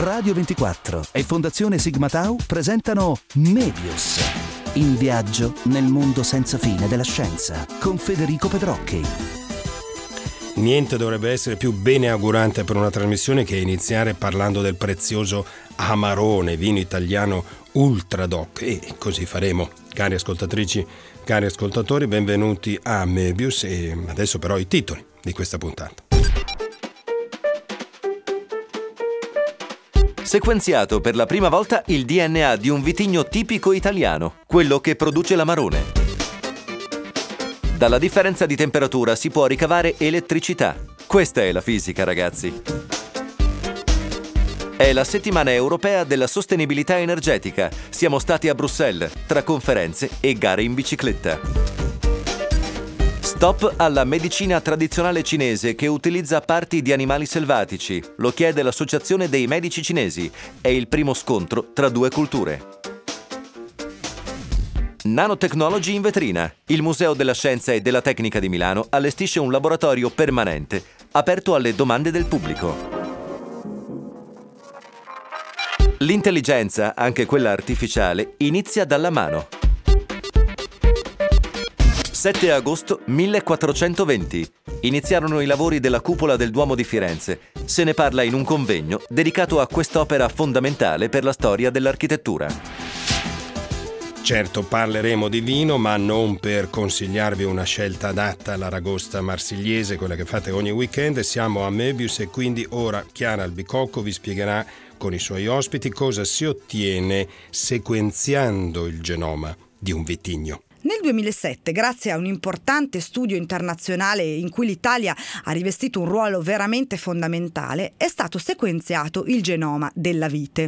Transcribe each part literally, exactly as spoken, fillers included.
Radio ventiquattro e Fondazione Sigma Tau presentano Mebius, in viaggio nel mondo senza fine della scienza, con Federico Pedrocchi. Niente dovrebbe essere più beneaugurante per una trasmissione che iniziare parlando del prezioso Amarone, vino italiano Ultra DOC. E così faremo. Cari ascoltatrici, cari ascoltatori, benvenuti a Mebius. E adesso però i titoli di questa puntata. Sequenziato per la prima volta il D N A di un vitigno tipico italiano, quello che produce l'Amarone. Dalla differenza di temperatura si può ricavare elettricità. Questa è la fisica, ragazzi. È la settimana europea della sostenibilità energetica. Siamo stati a Bruxelles, tra conferenze e gare in bicicletta. Stop alla medicina tradizionale cinese che utilizza parti di animali selvatici. Lo chiede l'Associazione dei Medici Cinesi. È il primo scontro tra due culture. Nanotechnology in vetrina. Il Museo della Scienza e della Tecnica di Milano allestisce un laboratorio permanente, aperto alle domande del pubblico. L'intelligenza, anche quella artificiale, inizia dalla mano. sette agosto millequattrocentoventi. Iniziarono i lavori della cupola del Duomo di Firenze. Se ne parla in un convegno dedicato a quest'opera fondamentale per la storia dell'architettura. Certo, parleremo di vino, ma non per consigliarvi una scelta adatta all'aragosta marsigliese, quella che fate ogni weekend. Siamo a Mebius e quindi ora Chiara Albicocco vi spiegherà con i suoi ospiti cosa si ottiene sequenziando il genoma di un vitigno. Nel duemilasette, grazie a un importante studio internazionale in cui l'Italia ha rivestito un ruolo veramente fondamentale, è stato sequenziato il genoma della vite.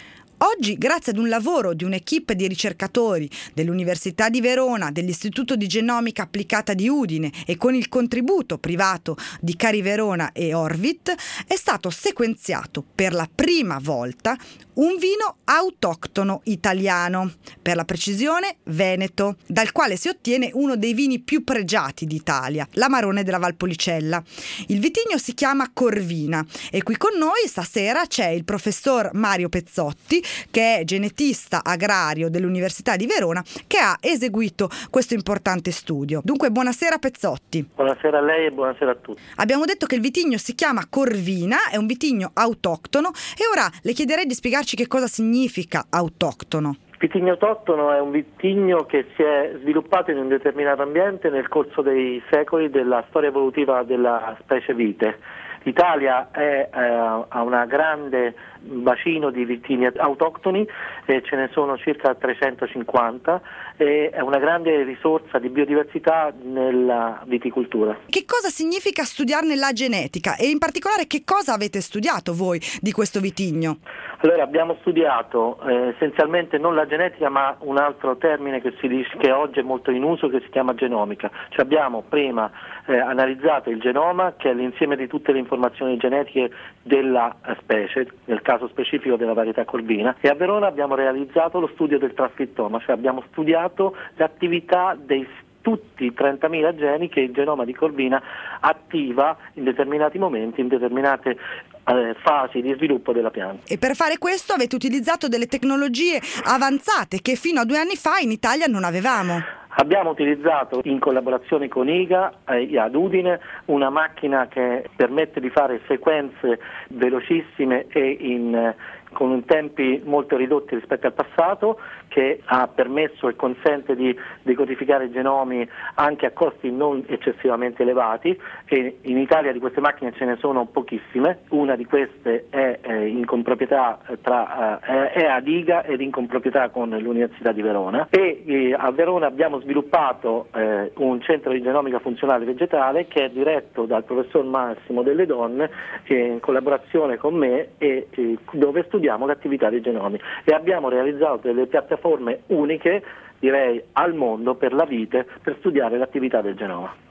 Oggi, grazie ad un lavoro di un'equipe di ricercatori dell'Università di Verona, dell'Istituto di Genomica Applicata di Udine e con il contributo privato di Cari Verona e Orvit, è stato sequenziato per la prima volta un vino autoctono italiano, per la precisione veneto, dal quale si ottiene uno dei vini più pregiati d'Italia, l'Amarone della Valpolicella. Il vitigno si chiama Corvina e qui con noi stasera c'è il professor Mario Pezzotti, che è genetista agrario dell'Università di Verona, che ha eseguito questo importante studio. Dunque, buonasera Pezzotti. Buonasera a lei e buonasera a tutti. Abbiamo detto che il vitigno si chiama Corvina, è un vitigno autoctono e ora le chiederei di spiegarci che cosa significa autoctono. Il vitigno autoctono è un vitigno che si è sviluppato in un determinato ambiente nel corso dei secoli della storia evolutiva della specie vite. L'Italia è, eh, ha una grande bacino di vitigni autoctoni, eh, ce ne sono circa trecentocinquanta e è una grande risorsa di biodiversità nella viticoltura. Che cosa significa studiarne la genetica e in particolare che cosa avete studiato voi di questo vitigno? Allora, abbiamo studiato eh, essenzialmente non la genetica ma un altro termine che si dice che oggi è molto in uso, che si chiama genomica. Cioè abbiamo prima eh, analizzato il genoma, che è l'insieme di tutte le informazioni genetiche della specie, nel caso specifico della varietà Corvina, e a Verona abbiamo realizzato lo studio del trascrittoma, cioè abbiamo studiato l'attività dei tutti i trentamila geni che il genoma di Corvina attiva in determinati momenti, in determinate eh, fasi di sviluppo della pianta. E per fare questo avete utilizzato delle tecnologie avanzate che fino a due anni fa in Italia non avevamo. Abbiamo utilizzato in collaborazione con I G A eh, ad Udine una macchina che permette di fare sequenze velocissime e in eh, con tempi molto ridotti rispetto al passato, che ha permesso e consente di decodificare i genomi anche a costi non eccessivamente elevati, e in Italia di queste macchine ce ne sono pochissime. Una di queste è eh, in comproprietà tra, eh, è ad I G A ed in comproprietà con l'Università di Verona, e eh, a Verona abbiamo sviluppato eh, un centro di genomica funzionale vegetale che è diretto dal professor Massimo Delle Donne eh, in collaborazione con me, e eh, dove studiamo l'attività dei genomi, e abbiamo realizzato delle piattaforme uniche, direi al mondo, per la vite, per studiare l'attività del genoma.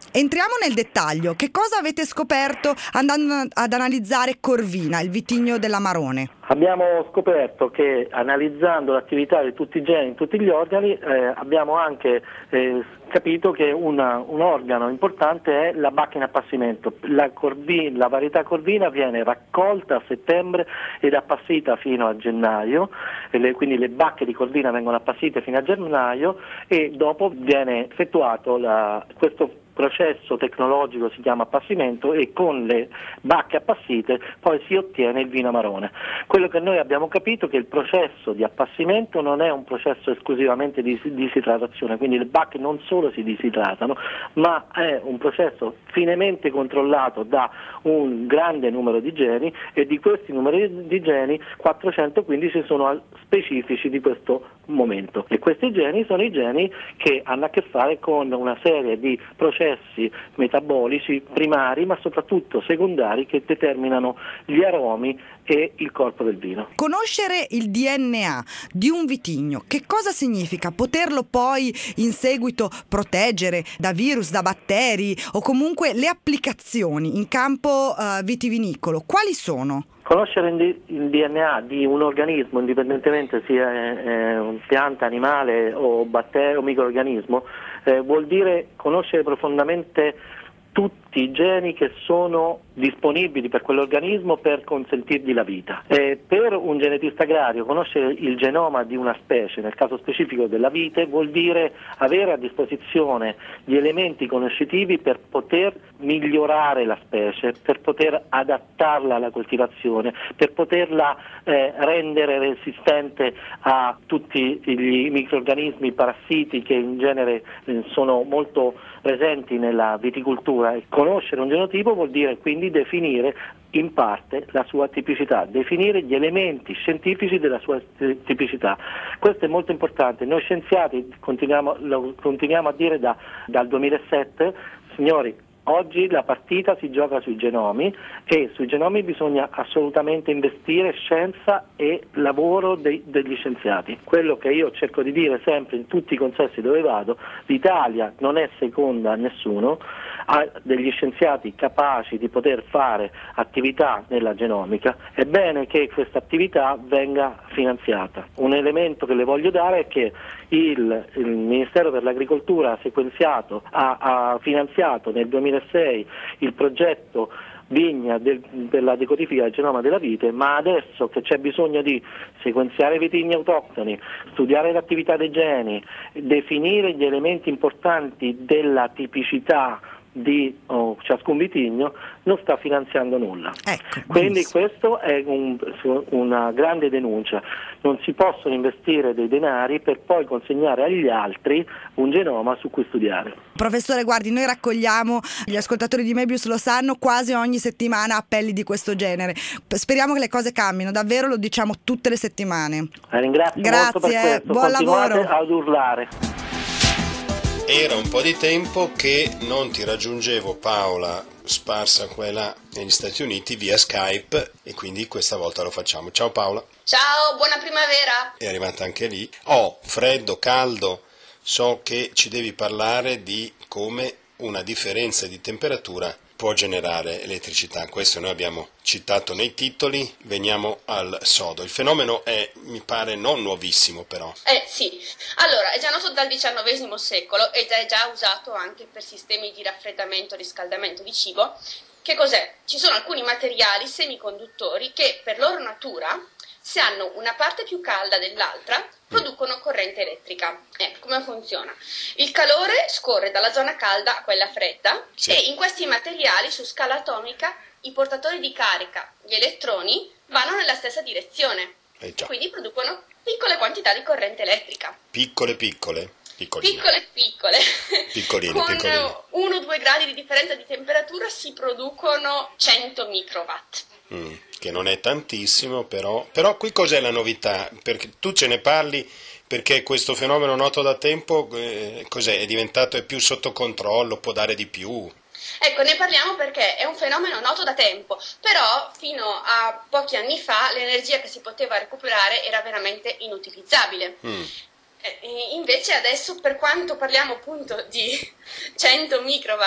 Entriamo nel dettaglio. Che cosa avete scoperto andando ad analizzare Corvina, il vitigno dell'Amarone? Abbiamo scoperto che analizzando l'attività di tutti i geni in tutti gli organi eh, abbiamo anche eh, capito che una, un organo importante è la bacca in appassimento. La, corvina, la varietà Corvina viene raccolta a settembre ed appassita fino a gennaio, e le, quindi le bacche di Corvina vengono appassite fino a gennaio e dopo viene effettuato la, questo processo tecnologico, si chiama appassimento, e con le bacche appassite poi si ottiene il vino Amarone. Quello che noi abbiamo capito è che il processo di appassimento non è un processo esclusivamente di disidratazione, quindi le bacche non solo si disidratano, ma è un processo finemente controllato da un grande numero di geni, e di questi numeri di geni quattrocentoquindici sono specifici di questo momento, e questi geni sono i geni che hanno a che fare con una serie di processi metabolici primari ma soprattutto secondari che determinano gli aromi e il corpo del vino. Conoscere il D N A di un vitigno, che cosa significa? Poterlo poi in seguito proteggere da virus, da batteri, o comunque le applicazioni in campo uh, vitivinicolo, quali sono? Conoscere il D N A di un organismo, indipendentemente sia eh, pianta, animale o batterio o microorganismo, eh, vuol dire conoscere profondamente tutti i geni che sono disponibili per quell'organismo per consentirgli la vita. E per un genetista agrario conoscere il genoma di una specie, nel caso specifico della vite, vuol dire avere a disposizione gli elementi conoscitivi per poter migliorare la specie, per poter adattarla alla coltivazione, per poterla eh, rendere resistente a tutti gli microrganismi parassiti che in genere eh, sono molto presenti nella viticoltura. E conoscere un genotipo vuol dire quindi definire in parte la sua tipicità, definire gli elementi scientifici della sua tipicità. Questo è molto importante. Noi scienziati continuiamo, lo continuiamo a dire da, dal duemilasette, signori, oggi la partita si gioca sui genomi, e sui genomi bisogna assolutamente investire scienza e lavoro dei, degli scienziati. Quello che io cerco di dire sempre in tutti i consessi dove vado: l'Italia non è seconda a nessuno, ha degli scienziati capaci di poter fare attività nella genomica. È bene che questa attività venga finanziata. Un elemento che le voglio dare è che il, il Ministero per l'Agricoltura ha sequenziato, ha, ha finanziato nel duemilasei il progetto Vigna del, della decodifica del genoma della vite, ma adesso che c'è bisogno di sequenziare vitigni autoctoni, studiare l'attività dei geni, definire gli elementi importanti della tipicità di oh, ciascun vitigno, non sta finanziando nulla. Ecco, quindi questo è un, una grande denuncia. Non si possono investire dei denari per poi consegnare agli altri un genoma su cui studiare. Professore, guardi, noi raccogliamo, gli ascoltatori di Mebius lo sanno, quasi ogni settimana appelli di questo genere. Speriamo che le cose cambino, davvero lo diciamo tutte le settimane. La ringrazio Grazie, molto per questo. buon Continuate lavoro. ad urlare. Era un po' di tempo che non ti raggiungevo, Paola, sparsa qua e là negli Stati Uniti via Skype, e quindi questa volta lo facciamo. Ciao Paola. Ciao, buona primavera. È arrivata anche lì. Oh, freddo, caldo. So che ci devi parlare di come una differenza di temperatura può generare elettricità. Questo noi abbiamo citato nei titoli. Veniamo al sodo. Il fenomeno è, mi pare, non nuovissimo però. Eh sì, allora è già noto dal diciannovesimo secolo ed è già usato anche per sistemi di raffreddamento e riscaldamento di cibo. Che cos'è? Ci sono alcuni materiali semiconduttori che per loro natura, se hanno una parte più calda dell'altra, producono corrente elettrica. Ecco come funziona. Il calore scorre dalla zona calda a quella fredda, sì. E in questi materiali su scala atomica i portatori di carica, gli elettroni, vanno nella stessa direzione. Eh già. Quindi producono piccole quantità di corrente elettrica. Piccole piccole? Piccoline. Piccole piccole. Piccoline, Con piccoline. uno o due gradi di differenza di temperatura si producono cento microwatt. Mm, che non è tantissimo, però. Però qui cos'è la novità? Perché tu ce ne parli perché questo fenomeno noto da tempo, eh, cos'è? È diventato, è più sotto controllo, può dare di più? Ecco, ne parliamo perché è un fenomeno noto da tempo, però fino a pochi anni fa l'energia che si poteva recuperare era veramente inutilizzabile. Mm. Eh, invece adesso, per quanto parliamo appunto di cento microwatt,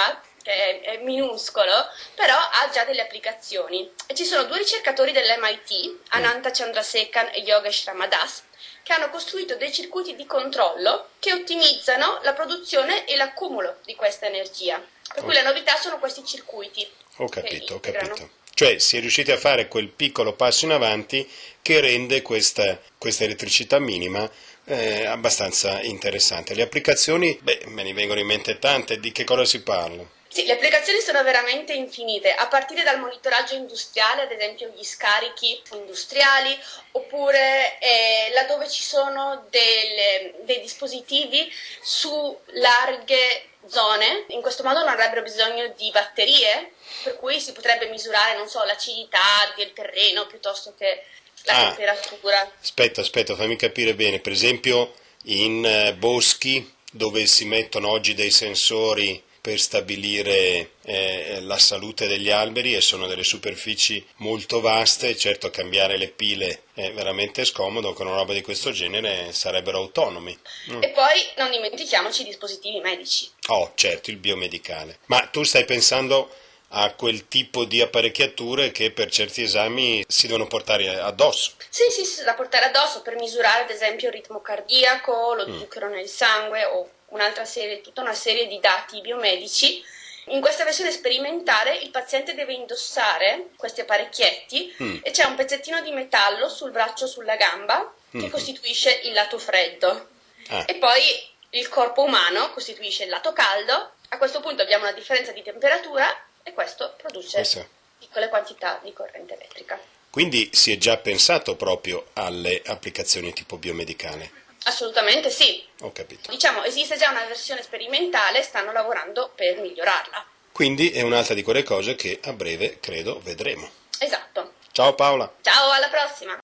che è, è minuscolo, però ha già delle applicazioni. E ci sono due ricercatori dell'M I T, Ananta Chandrasekhan e Yogesh Ramadas, che hanno costruito dei circuiti di controllo che ottimizzano la produzione e l'accumulo di questa energia. Per cui Oh. la novità sono questi circuiti. Ho capito, ho che integrano. capito. Cioè si è riusciti a fare quel piccolo passo in avanti che rende questa, questa elettricità minima eh, abbastanza interessante. Le applicazioni, beh, me ne vengono in mente tante. Di che cosa si parla? Sì, le applicazioni sono veramente infinite, a partire dal monitoraggio industriale, ad esempio gli scarichi industriali, oppure eh, laddove ci sono delle, dei dispositivi su larghe zone. In questo modo non avrebbero bisogno di batterie, per cui si potrebbe misurare, non so, l'acidità del terreno piuttosto che la Ah. temperatura. Aspetta, aspetta, fammi capire bene. Per esempio in eh, boschi dove si mettono oggi dei sensori per stabilire eh, la salute degli alberi e sono delle superfici molto vaste, certo cambiare le pile è veramente scomodo, con una roba di questo genere sarebbero autonomi. Mm. E poi non dimentichiamoci i dispositivi medici. Oh, certo, il biomedicale. Ma tu stai pensando a quel tipo di apparecchiature che per certi esami si devono portare addosso? Sì, sì, sì, da portare addosso per misurare ad esempio il ritmo cardiaco, lo Mm. zucchero nel sangue o un'altra serie, tutta una serie di dati biomedici. In questa versione sperimentale il paziente deve indossare questi apparecchietti Mm. e c'è un pezzettino di metallo sul braccio o sulla gamba che Mhm. costituisce il lato freddo Ah. e poi il corpo umano costituisce il lato caldo. A questo punto abbiamo una differenza di temperatura e questo produce Questo. piccole quantità di corrente elettrica. Quindi si è già pensato proprio alle applicazioni tipo biomedicale. Assolutamente sì. Ho capito. Diciamo, esiste già una versione sperimentale, stanno lavorando per migliorarla. Quindi è un'altra di quelle cose che a breve, credo, vedremo. Esatto. Ciao Paola. Ciao, alla prossima!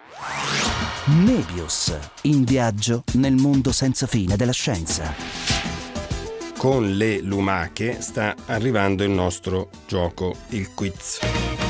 Mebius, in viaggio nel mondo senza fine della scienza. Con le lumache sta arrivando il nostro gioco, il quiz.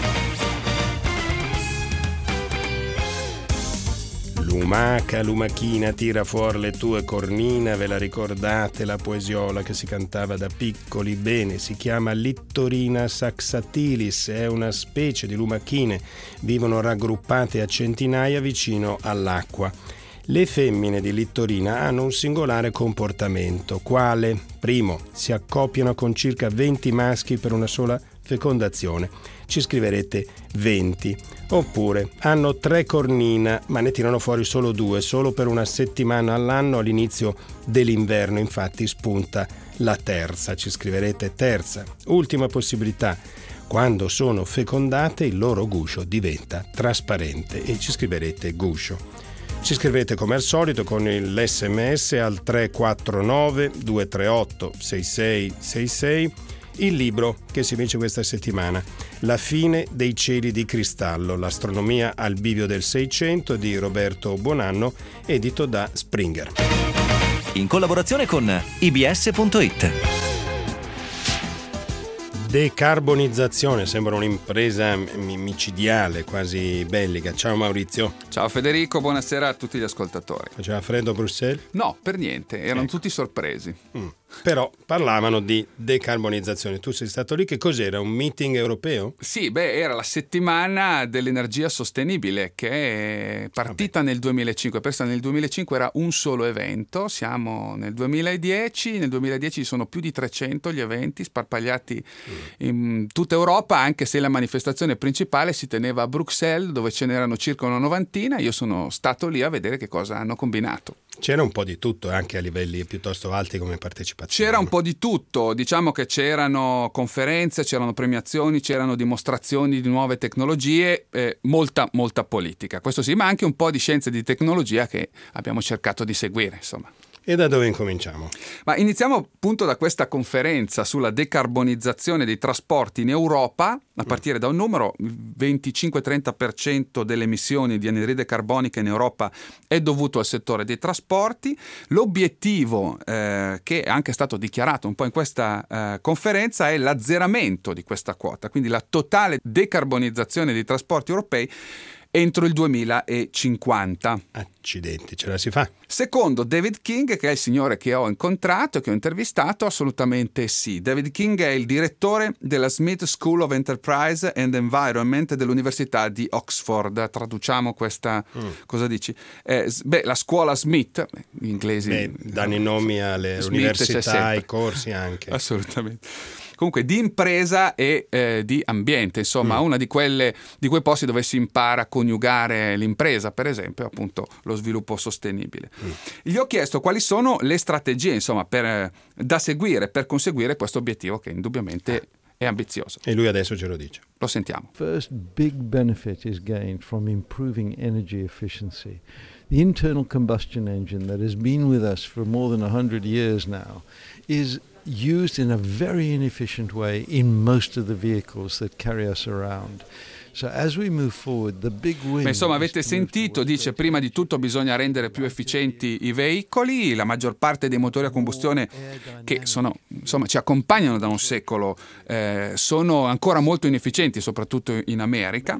Lumaca, lumachina, tira fuori le tue cornina, ve la ricordate la poesiola che si cantava da piccoli? Bene, si chiama Littorina saxatilis, è una specie di lumachine, vivono raggruppate a centinaia vicino all'acqua. Le femmine di Littorina hanno un singolare comportamento, quale? Primo, si accoppiano con circa venti maschi per una sola fecondazione. Ci scriverete venti. Oppure hanno tre cornina, ma ne tirano fuori solo due, solo per una settimana all'anno all'inizio dell'inverno, infatti spunta la terza. Ci scriverete terza. Ultima possibilità. Quando sono fecondate il loro guscio diventa trasparente e ci scriverete guscio. Ci scrivete come al solito con l'esse emme esse al tre quattro nove due tre otto sei sei sei sei il libro che si vince questa settimana, La fine dei cieli di cristallo, l'astronomia al bivio del Seicento di Roberto Buonanno, edito da Springer. In collaborazione con i bi esse punto it. Decarbonizzazione, sembra un'impresa micidiale, quasi bellica. Ciao Maurizio. Ciao Federico, buonasera a tutti gli ascoltatori. Faceva freddo a Bruxelles? No, per niente, erano Ecco. tutti sorpresi. Mm. Però parlavano di decarbonizzazione. Tu sei stato lì, che cos'era? Un meeting europeo? Sì, beh, era la settimana dell'energia sostenibile che è partita nel duemilacinque. Pensa, nel duemilacinque era un solo evento, siamo nel duemiladieci, nel duemiladieci ci sono più di trecento gli eventi sparpagliati in tutta Europa, anche se la manifestazione principale si teneva a Bruxelles, dove ce n'erano circa una novantina. Io sono stato lì a vedere che cosa hanno combinato. C'era un po' di tutto, anche a livelli piuttosto alti come partecipazione. C'era un po' di tutto, diciamo che c'erano conferenze, c'erano premiazioni, c'erano dimostrazioni di nuove tecnologie, eh, molta, molta politica, questo sì, ma anche un po' di scienze e di tecnologia che abbiamo cercato di seguire, insomma. E da dove incominciamo? Ma iniziamo appunto da questa conferenza sulla decarbonizzazione dei trasporti in Europa, a partire da un numero: il venticinque trenta per cento delle emissioni di anidride carbonica in Europa è dovuto al settore dei trasporti. L'obiettivo, eh, che è anche stato dichiarato un po' in questa eh, conferenza, è l'azzeramento di questa quota, quindi la totale decarbonizzazione dei trasporti europei entro il duemilacinquanta. Accidenti, ce la si fa. Secondo David King, che è il signore che ho incontrato, che ho intervistato, assolutamente sì. David King è il direttore della Smith School of Enterprise and Environment dell'Università di Oxford. Traduciamo questa, mm. cosa dici? Eh, beh, la scuola Smith, gli inglesi... Beh, danno i nomi alle Smith università, ai corsi anche. Assolutamente. Comunque di impresa e eh, di ambiente, insomma, mm. una di quelle di quei posti dove si impara a coniugare l'impresa, per esempio, appunto lo sviluppo sostenibile. Mm. Gli ho chiesto quali sono le strategie, insomma, per, da seguire per conseguire questo obiettivo che indubbiamente è ambizioso. E lui adesso ce lo dice. Lo sentiamo. First big benefit is gained from improving energy efficiency. The internal combustion engine that has been with us for more than one hundred years now is used in a very inefficient way in most of the vehicles that carry us around. So as we move forward, the big win. Beh, insomma, avete sentito, dice, prima di tutto bisogna rendere più efficienti i veicoli. La maggior parte dei motori a combustione che sono, insomma, ci accompagnano da un secolo eh, sono ancora molto inefficienti, soprattutto in America.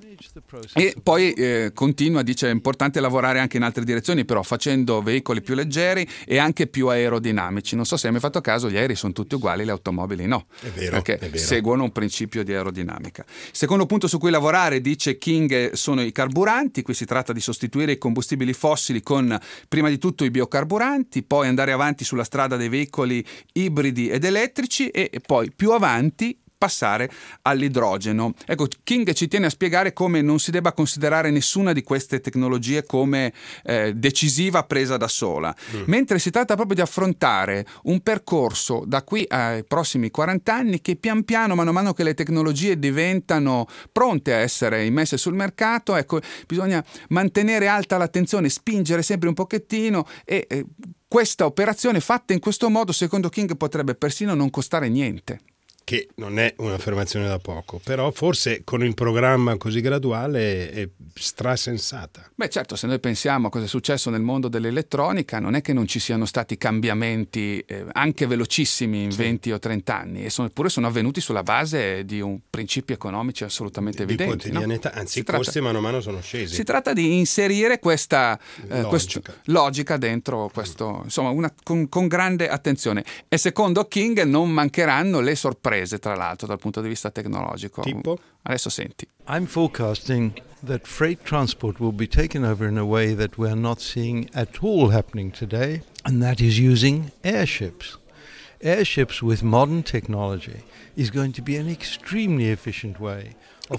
E poi eh, continua, dice, è importante lavorare anche in altre direzioni, però facendo veicoli più leggeri e anche più aerodinamici. Non so se hai mai fatto caso, gli aerei sono tutti uguali, le automobili no. È vero, perché è vero. Seguono un principio di aerodinamica. Secondo punto su cui lavorare, dice King, sono i carburanti. Qui si tratta di sostituire i combustibili fossili con prima di tutto i biocarburanti, poi andare avanti sulla strada dei veicoli ibridi ed elettrici e poi più avanti passare all'idrogeno. Ecco, King ci tiene a spiegare come non si debba considerare nessuna di queste tecnologie come eh, decisiva presa da sola, mm. mentre si tratta proprio di affrontare un percorso da qui ai prossimi quaranta anni che pian piano, mano a mano che le tecnologie diventano pronte a essere immesse sul mercato, ecco, bisogna mantenere alta l'attenzione, spingere sempre un pochettino e eh, questa operazione fatta in questo modo, secondo King, potrebbe persino non costare niente. Che non è un'affermazione da poco, però forse con il programma così graduale è strasensata. Beh, certo, se noi pensiamo a cosa è successo nel mondo dell'elettronica, non è che non ci siano stati cambiamenti eh, anche velocissimi in sì. venti o trenta anni, e sono, eppure sono avvenuti sulla base di un principi economici assolutamente di, evidenti. Di quotidianità, no? anzi i costi tratta, mano a mano sono scesi. Si tratta di inserire questa eh, logica. Questo, logica dentro questo, insomma, una, con, con grande attenzione. E secondo King non mancheranno le sorprese, tra l'altro, dal punto di vista tecnologico. Tipo? Adesso senti. I'm forecasting that freight transport will be taken over in a way that we are not seeing at all happening today, and that is using airships. Airships with modern technology is going to be an extremely efficient way.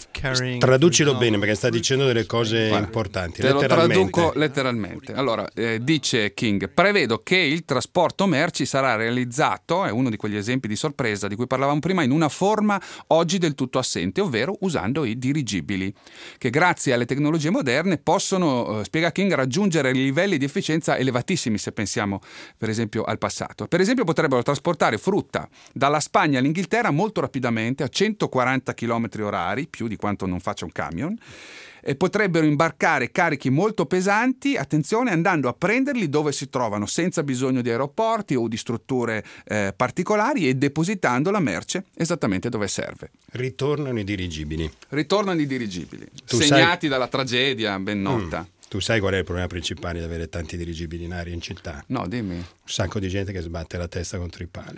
Traducilo bene, perché sta dicendo delle cose Guarda, importanti. Te lo traduco letteralmente. Allora, eh, dice King, prevedo che il trasporto merci sarà realizzato, è uno di quegli esempi di sorpresa di cui parlavamo prima, in una forma oggi del tutto assente, ovvero usando i dirigibili, che grazie alle tecnologie moderne possono, eh, spiega King, raggiungere livelli di efficienza elevatissimi, se pensiamo per esempio al passato. Per esempio potrebbero trasportare frutta dalla Spagna all'Inghilterra molto rapidamente, a centoquaranta chilometri orari, più di quanto non faccia un camion, e potrebbero imbarcare carichi molto pesanti, attenzione, andando a prenderli dove si trovano, senza bisogno di aeroporti o di strutture eh, particolari, e depositando la merce esattamente dove serve. Ritornano i dirigibili. Ritornano i dirigibili, tu segnati sai... dalla tragedia ben nota. Mm. Tu sai qual è il problema principale di avere tanti dirigibili in aria in città? No, dimmi. Un sacco di gente che sbatte la testa contro i pali.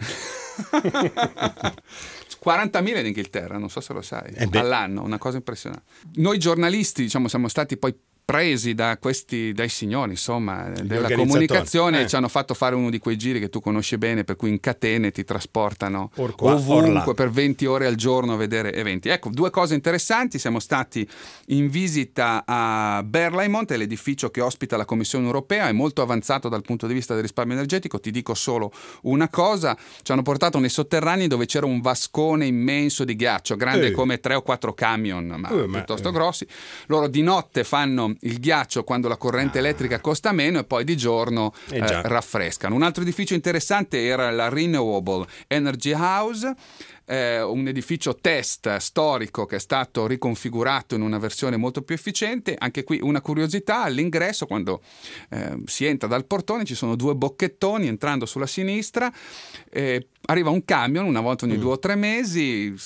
quarantamila in Inghilterra, non so se lo sai, eh all'anno, una cosa impressionante. Noi giornalisti, diciamo, siamo stati poi presi da questi, dai signori, insomma, della comunicazione, eh. ci hanno fatto fare uno di quei giri che tu conosci bene, per cui in catene ti trasportano or qua, ovunque per venti ore al giorno a vedere eventi. Ecco, due cose interessanti: siamo stati in visita a Berlaymont, è l'edificio che ospita la Commissione Europea, è molto avanzato dal punto di vista del risparmio energetico. Ti dico solo una cosa: ci hanno portato nei sotterranei dove c'era un vascone immenso di ghiaccio, grande eh. come tre o quattro camion, ma eh, piuttosto ma, grossi. Loro di notte fanno il ghiaccio quando la corrente ah. elettrica costa meno, e poi di giorno eh eh, raffrescano. Un altro edificio interessante era la Renewable Energy House, eh, un edificio test storico che è stato riconfigurato in una versione molto più efficiente. Anche qui una curiosità: all'ingresso, quando eh, si entra dal portone, ci sono due bocchettoni. Entrando sulla sinistra eh, arriva un camion una volta ogni mm. due o tre mesi,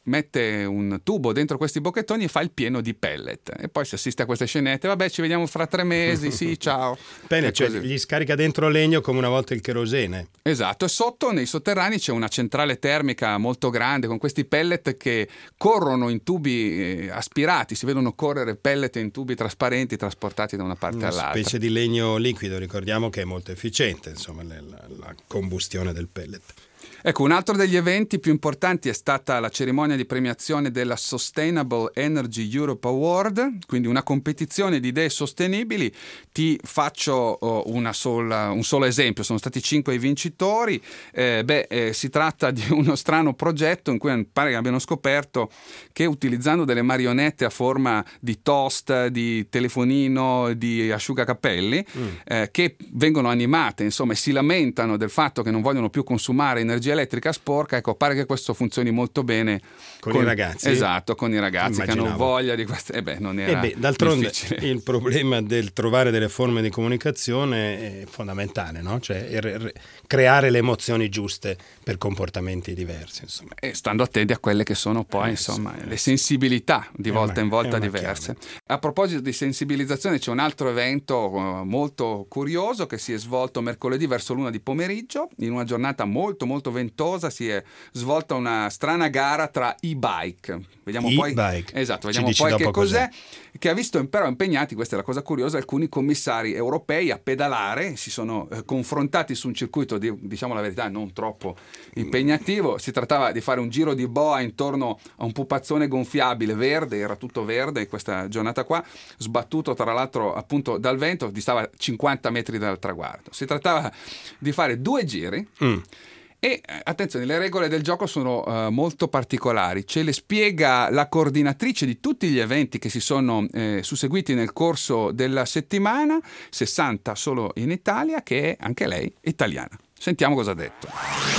mette un tubo dentro questi bocchettoni e fa il pieno di pellet, e poi si assiste a queste scenette, vabbè ci vediamo fra tre mesi, sì ciao. Bene, cioè gli scarica dentro legno come una volta il cherosene. Esatto, e sotto nei sotterranei c'è una centrale termica molto grande con questi pellet che corrono in tubi eh, aspirati, si vedono correre pellet in tubi trasparenti trasportati da una parte una all'altra. Una specie di legno liquido, ricordiamo che è molto efficiente, insomma, la, la combustione del pellet. Ecco, un altro degli eventi più importanti è stata la cerimonia di premiazione della Sustainable Energy Europe Award, quindi una competizione di idee sostenibili. Ti faccio una sola, un solo esempio, sono stati cinque i vincitori. Eh, beh, eh, si tratta di uno strano progetto in cui pare che abbiano scoperto che utilizzando delle marionette a forma di toast, di telefonino, di asciugacapelli, mm. eh, che vengono animate, insomma, e si lamentano del fatto che non vogliono più consumare energia elettrica sporca, ecco, pare che questo funzioni molto bene con, con i ragazzi. Esatto, con i ragazzi Immaginavo. che hanno voglia di questo. E eh beh, non era e beh, d'altronde difficile. Il problema del trovare delle forme di comunicazione è fondamentale, no? Cioè re- re- creare le emozioni giuste per comportamenti diversi, insomma. E stando attenti a quelle che sono poi, eh, insomma, sì, le sensibilità di volta una, in volta diverse. Chiave. A proposito di sensibilizzazione, c'è un altro evento uh, molto curioso che si è svolto mercoledì verso l'una di pomeriggio, in una giornata molto molto ventosa. Si è svolta una strana gara tra e-bike. Vediamo e-bike. poi esatto, vediamo poi che cos'è, cos'è, che ha visto però impegnati, questa è la cosa curiosa, alcuni commissari europei a pedalare, si sono eh, confrontati su un circuito di, diciamo la verità, non troppo impegnativo. Si trattava di fare un giro di boa intorno a un pupazzone gonfiabile verde, era tutto verde in questa giornata qua, sbattuto tra l'altro appunto dal vento, distava cinquanta metri dal traguardo. Si trattava di fare due giri. Mm. E attenzione, le regole del gioco sono uh, molto particolari, ce le spiega la coordinatrice di tutti gli eventi che si sono eh, susseguiti nel corso della settimana, sessanta solo in Italia, che è anche lei italiana. Sentiamo cosa ha detto.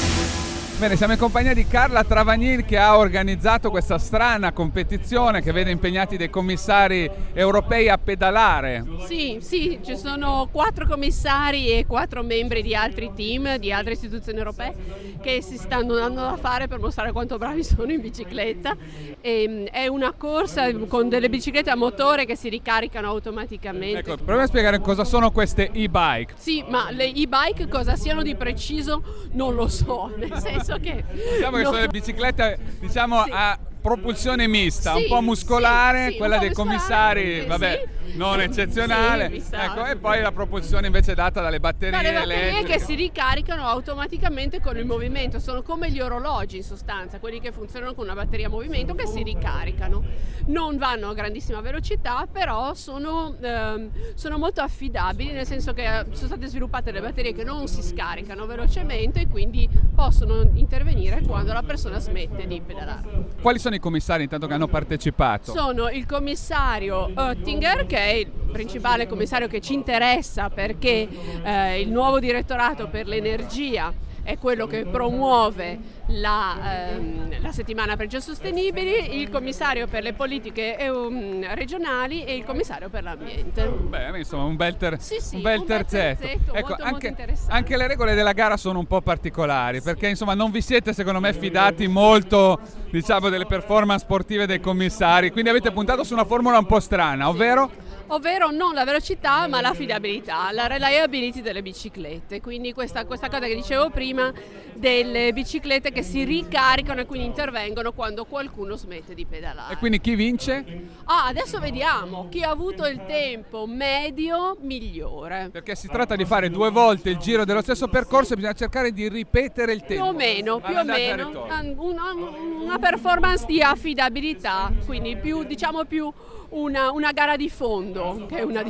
Bene, siamo in compagnia di Carla Travagnil, che ha organizzato questa strana competizione che vede impegnati dei commissari europei a pedalare. Sì, sì, ci sono quattro commissari e quattro membri di altri team, di altre istituzioni europee, che si stanno dando da fare per mostrare quanto bravi sono in bicicletta. E, è una corsa con delle biciclette a motore che si ricaricano automaticamente. Ecco, proviamo a spiegare cosa sono queste e-bike. Sì, ma le e-bike cosa siano di preciso non lo so, nel senso che diciamo che no. sono le biciclette, diciamo, sì, a propulsione mista, sì, un po' muscolare, sì, sì, quella dei muscolare, commissari, vabbè, sì, non eccezionale, sì, ecco, e poi la propulsione invece data dalle batterie, dalle batterie elettriche che si ricaricano automaticamente con il movimento. Sono come gli orologi in sostanza, quelli che funzionano con una batteria a movimento che si ricaricano, non vanno a grandissima velocità, però sono, ehm, sono molto affidabili, nel senso che sono state sviluppate le batterie che non si scaricano velocemente e quindi possono intervenire quando la persona smette di pedalare. Quali sono i commissari intanto che hanno partecipato? Sono il commissario Oettinger, che è il principale commissario che ci interessa perché eh, il nuovo direttorato per l'energia è quello che promuove la, ehm, la settimana per i sostenibili, il commissario per le politiche um, regionali e il commissario per l'ambiente. Beh, insomma un bel, ter- sì, sì, un bel un terzetto. Bel terzetto ecco, molto, anche, molto anche le regole della gara sono un po' particolari, perché insomma non vi siete secondo me fidati molto, diciamo, delle performance sportive dei commissari, quindi avete puntato su una formula un po' strana, ovvero? Ovvero non la velocità ma l'affidabilità, la reliability delle biciclette, quindi questa, questa cosa che dicevo prima delle biciclette che si ricaricano e quindi intervengono quando qualcuno smette di pedalare. E quindi chi vince? Ah, adesso vediamo chi ha avuto il tempo medio migliore. Perché si tratta di fare due volte il giro dello stesso percorso e bisogna cercare di ripetere il tempo. Più o meno, più o meno, una, una performance di affidabilità, quindi più, diciamo più una, una gara di fondo che una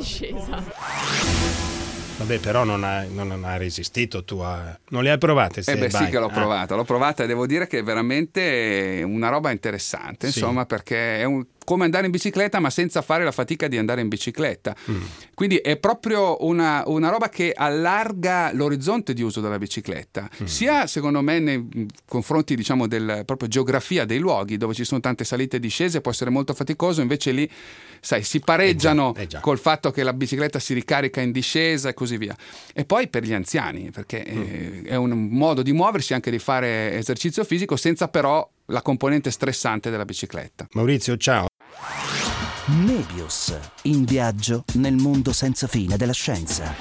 discesa. Vabbè, però non ha, non ha resistito tu a... Non le hai provate? Eh beh bike? sì che l'ho ah. provata, l'ho provata e devo dire che è veramente una roba interessante, sì. insomma, perché è un... come andare in bicicletta ma senza fare la fatica di andare in bicicletta. Mm. Quindi è proprio una, una roba che allarga l'orizzonte di uso della bicicletta, mm. sia secondo me nei confronti, diciamo, del proprio geografia dei luoghi dove ci sono tante salite e discese, può essere molto faticoso, invece lì sai si pareggiano è già, è già. col fatto che la bicicletta si ricarica in discesa e così via. E poi per gli anziani, perché mm. eh, è un modo di muoversi, anche di fare esercizio fisico senza però la componente stressante della bicicletta. Maurizio, ciao. Mebius, in viaggio nel mondo senza fine della scienza.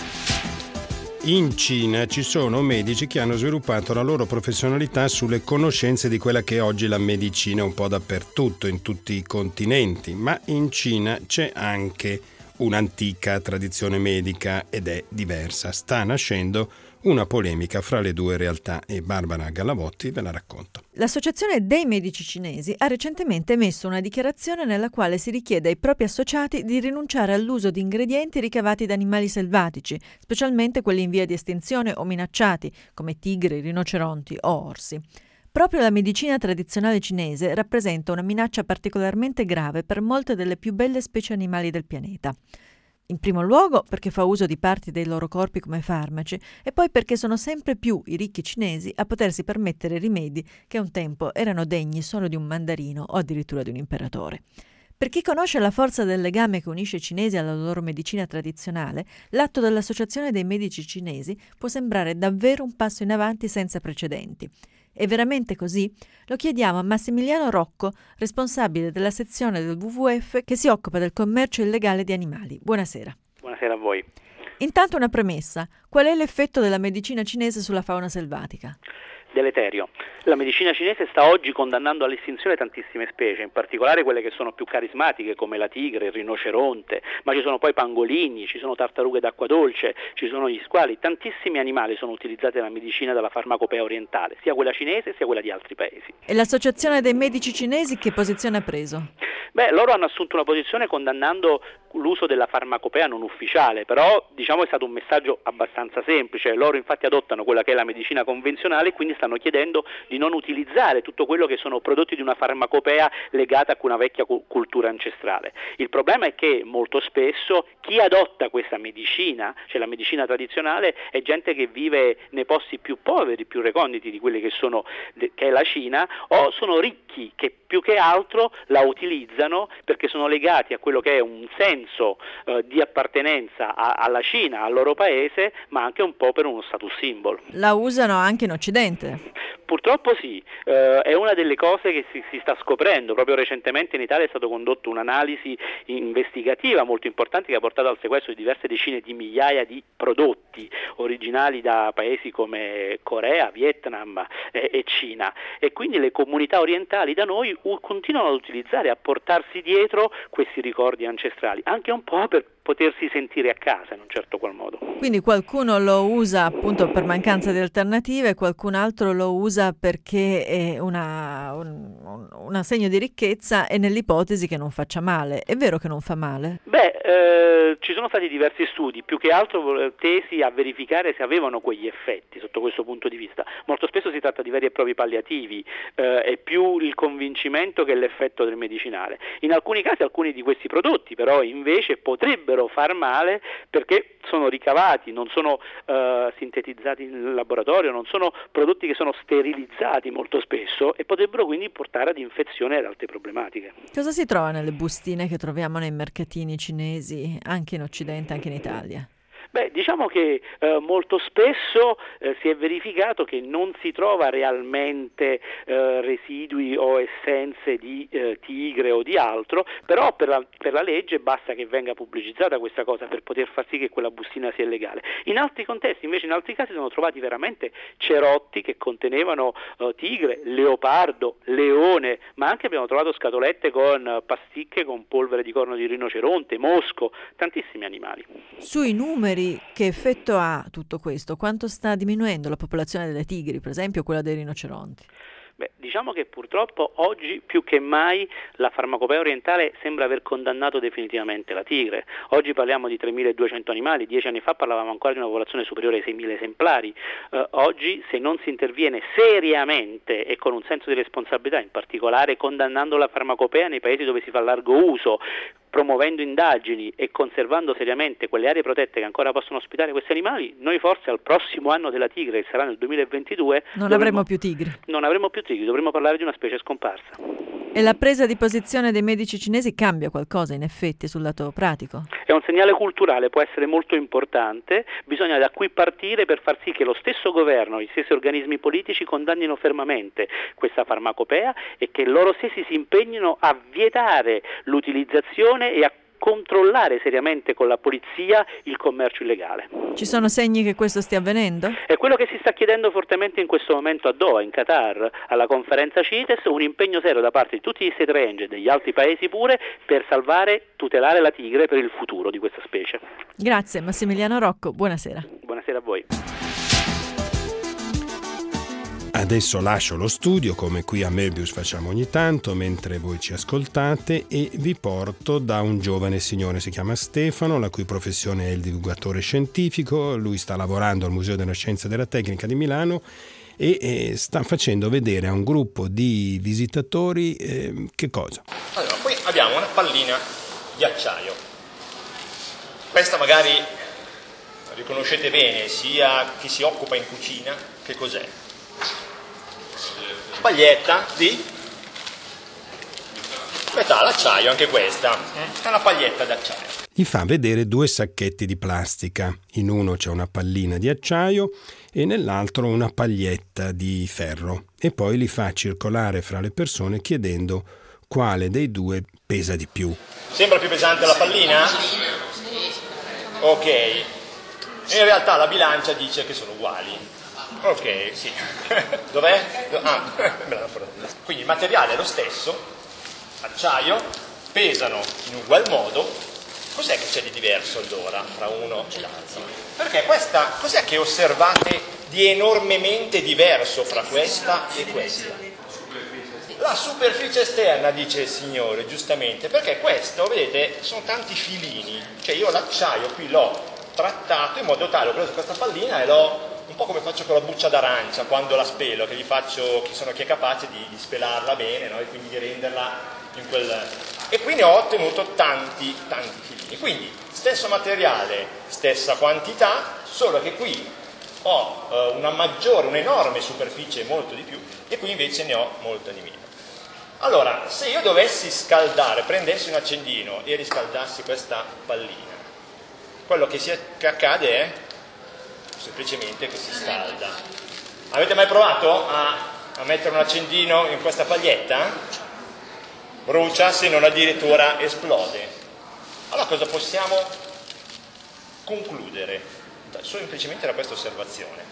In Cina ci sono medici che hanno sviluppato la loro professionalità sulle conoscenze di quella che è oggi la medicina un po' dappertutto, in tutti i continenti, ma in Cina c'è anche un'antica tradizione medica ed è diversa. Sta nascendo una polemica fra le due realtà e Barbara Gallavotti ve la racconto. L'Associazione dei Medici Cinesi ha recentemente emesso una dichiarazione nella quale si richiede ai propri associati di rinunciare all'uso di ingredienti ricavati da animali selvatici, specialmente quelli in via di estinzione o minacciati, come tigri, rinoceronti o orsi. Proprio la medicina tradizionale cinese rappresenta una minaccia particolarmente grave per molte delle più belle specie animali del pianeta. In primo luogo perché fa uso di parti dei loro corpi come farmaci e poi perché sono sempre più i ricchi cinesi a potersi permettere rimedi che un tempo erano degni solo di un mandarino o addirittura di un imperatore. Per chi conosce la forza del legame che unisce i cinesi alla loro medicina tradizionale, l'atto dell'Associazione dei Medici Cinesi può sembrare davvero un passo in avanti senza precedenti. È veramente così? Lo chiediamo a Massimiliano Rocco, responsabile della sezione del W W F che si occupa del commercio illegale di animali. Buonasera. Buonasera a voi. Intanto una premessa. Qual è l'effetto della medicina cinese sulla fauna selvatica? Deleterio. La medicina cinese sta oggi condannando all'estinzione tantissime specie, in particolare quelle che sono più carismatiche come la tigre, il rinoceronte, ma ci sono poi pangolini, ci sono tartarughe d'acqua dolce, ci sono gli squali, tantissimi animali sono utilizzati nella medicina dalla farmacopea orientale, sia quella cinese sia quella di altri paesi. E l'Associazione dei Medici Cinesi che posizione ha preso? Beh, loro hanno assunto una posizione condannando l'uso della farmacopea non ufficiale, però diciamo è stato un messaggio abbastanza semplice. Loro infatti adottano quella che è la medicina convenzionale e quindi stanno chiedendo di non utilizzare tutto quello che sono prodotti di una farmacopea legata a una vecchia cultura ancestrale. Il problema è che molto spesso chi adotta questa medicina, cioè la medicina tradizionale, è gente che vive nei posti più poveri, più reconditi di quelli che sono che è la Cina, o sono ricchi che più che altro la utilizzano perché sono legati a quello che è un senso eh, di appartenenza a, alla Cina, al loro paese, ma anche un po' per uno status symbol. La usano anche in Occidente? Purtroppo sì, eh, è una delle cose che si, si sta scoprendo. Proprio recentemente in Italia è stato condotto un'analisi investigativa molto importante che ha portato al sequestro di diverse decine di migliaia di prodotti originali da paesi come Corea, Vietnam eh, e Cina, e quindi le comunità orientali da noi u- continuano ad utilizzare, a portarsi dietro questi ricordi ancestrali, anche un po' per potersi sentire a casa in un certo qual modo. Quindi qualcuno lo usa appunto per mancanza di alternative, qualcun altro lo usa perché è una, un, un segno di ricchezza e nell'ipotesi che non faccia male. È vero che non fa male? Beh, eh, ci sono stati diversi studi, più che altro tesi a verificare se avevano quegli effetti sotto questo punto di vista. Molto spesso si tratta di veri e propri palliativi, eh, è più il convincimento che l'effetto del medicinale. In alcuni casi alcuni di questi prodotti però invece potrebbero far male perché sono ricavati, non sono uh, sintetizzati in laboratorio, non sono prodotti che sono sterilizzati molto spesso e potrebbero quindi portare ad infezioni e ad altre problematiche. Cosa si trova nelle bustine che troviamo nei mercatini cinesi, anche in Occidente, anche in Italia? Beh, diciamo che eh, molto spesso eh, si è verificato che non si trova realmente eh, residui o essenze di eh, tigre o di altro, però per la, per la legge basta che venga pubblicizzata questa cosa per poter far sì che quella bustina sia legale. In altri contesti, invece, in altri casi sono trovati veramente cerotti che contenevano eh, tigre, leopardo, leone, ma anche abbiamo trovato scatolette con pasticche con polvere di corno di rinoceronte, mosco, tantissimi animali. Sui numeri, che effetto ha tutto questo? Quanto sta diminuendo la popolazione delle tigri, per esempio, quella dei rinoceronti? Beh, diciamo che purtroppo oggi più che mai la farmacopea orientale sembra aver condannato definitivamente la tigre. Oggi parliamo di tremiladuecento animali, dieci anni fa parlavamo ancora di una popolazione superiore ai seimila esemplari. Eh, oggi se non si interviene seriamente e con un senso di responsabilità, in particolare condannando la farmacopea nei paesi dove si fa largo uso, promuovendo indagini e conservando seriamente quelle aree protette che ancora possono ospitare questi animali, noi forse al prossimo anno della tigre, che sarà nel duemilaventidue, non dovremo, avremo più tigri. Non avremo più tigri, dovremo parlare di una specie scomparsa. E la presa di posizione dei medici cinesi cambia qualcosa in effetti sul lato pratico? È un segnale culturale, può essere molto importante, bisogna da qui partire per far sì che lo stesso governo, gli stessi organismi politici condannino fermamente questa farmacopea e che loro stessi si impegnino a vietare l'utilizzazione e a controllare seriamente con la polizia il commercio illegale. Ci sono segni che questo stia avvenendo? È quello che si sta chiedendo fortemente in questo momento a Doha, in Qatar, alla conferenza CITES, un impegno serio da parte di tutti gli state range e degli altri paesi pure per salvare, tutelare la tigre per il futuro di questa specie. Grazie Massimiliano Rocco, buonasera. Buonasera a voi. Adesso lascio lo studio, come qui a Möbius facciamo ogni tanto, mentre voi ci ascoltate, e vi porto da un giovane signore, si chiama Stefano, la cui professione è il divulgatore scientifico. Lui sta lavorando al Museo della Scienza e della Tecnica di Milano e, e sta facendo vedere a un gruppo di visitatori eh, che cosa? Allora, qui abbiamo una pallina di acciaio. Questa magari riconoscete bene, sia chi si occupa in cucina, che cos'è? Paglietta di metà d'acciaio, anche questa è una paglietta d'acciaio. Gli fa vedere due sacchetti di plastica, in uno c'è una pallina di acciaio e nell'altro una paglietta di ferro, e poi li fa circolare fra le persone chiedendo quale dei due pesa di più. Sembra più pesante la pallina? Ok, in realtà la bilancia dice che sono uguali. Ok, sì. Dov'è? Ah, quindi il materiale è lo stesso, acciaio, pesano in ugual modo. Cos'è che c'è di diverso allora fra uno e l'altro? Perché questa, cos'è che osservate di enormemente diverso fra questa e questa? La superficie esterna, dice il signore, giustamente, perché questo, vedete, sono tanti filini. Cioè io l'acciaio qui l'ho trattato in modo tale, ho preso questa pallina e l'ho, un po' come faccio con la buccia d'arancia quando la spelo, che gli faccio, chi sono chi è capace di, di spelarla bene, no? E quindi di renderla in quel... E quindi ho ottenuto tanti, tanti filini. Quindi stesso materiale, stessa quantità, solo che qui ho eh, una maggiore, un'enorme superficie, molto di più, e qui invece ne ho molta di meno. Allora, se io dovessi scaldare, prendessi un accendino e riscaldassi questa pallina, quello che, si, che accade è semplicemente che si scalda. Avete mai provato a, a mettere un accendino in questa paglietta? Brucia, se non addirittura esplode. Allora cosa possiamo concludere? Semplicemente da questa osservazione.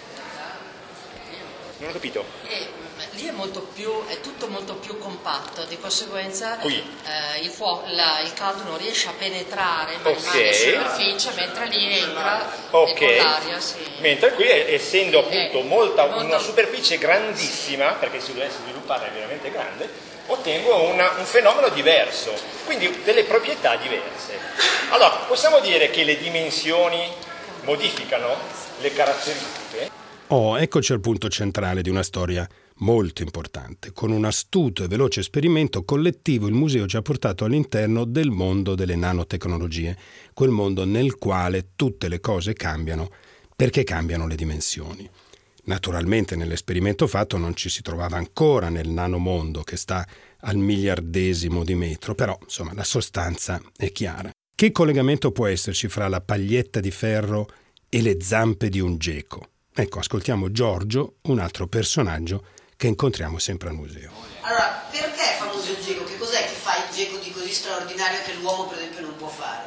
Non ho capito. E, lì è, molto più, è tutto molto più compatto, di conseguenza qui. Eh, il, fuoco, la, il caldo non riesce a penetrare okay. nella superficie, mentre lì entra okay. e con l'aria si... Mentre qui, essendo appunto eh, molta, molto... una superficie grandissima, perché se dovesse sviluppare è veramente grande, ottengo una, un fenomeno diverso, quindi delle proprietà diverse. Allora, possiamo dire che le dimensioni modificano le caratteristiche? Oh, eccoci al punto centrale di una storia molto importante. Con un astuto e veloce esperimento collettivo il museo ci ha portato all'interno del mondo delle nanotecnologie, quel mondo nel quale tutte le cose cambiano perché cambiano le dimensioni. Naturalmente nell'esperimento fatto non ci si trovava ancora nel nanomondo che sta al miliardesimo di metro, però insomma la sostanza è chiara. Che collegamento può esserci fra la paglietta di ferro e le zampe di un geco? Ecco, ascoltiamo Giorgio, un altro personaggio che incontriamo sempre al museo. Allora, perché è famoso il geco? Che cos'è che fa il geco di così straordinario che l'uomo per esempio non può fare?